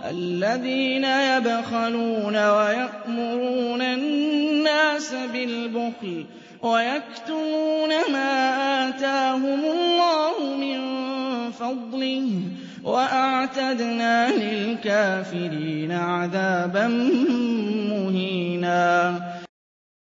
الَّذِينَ يَبْخَلُونَ وَيَأْمُرُونَ النَّاسَ بِالْبُخْلِ وَيَكْتُمُونَ مَا آتَاهُمُ اللَّهُ مِن فَضْلِهِ ۗ وَأَعْتَدْنَا لِلْكَافِرِينَ عَذَابًا مُّهِينًا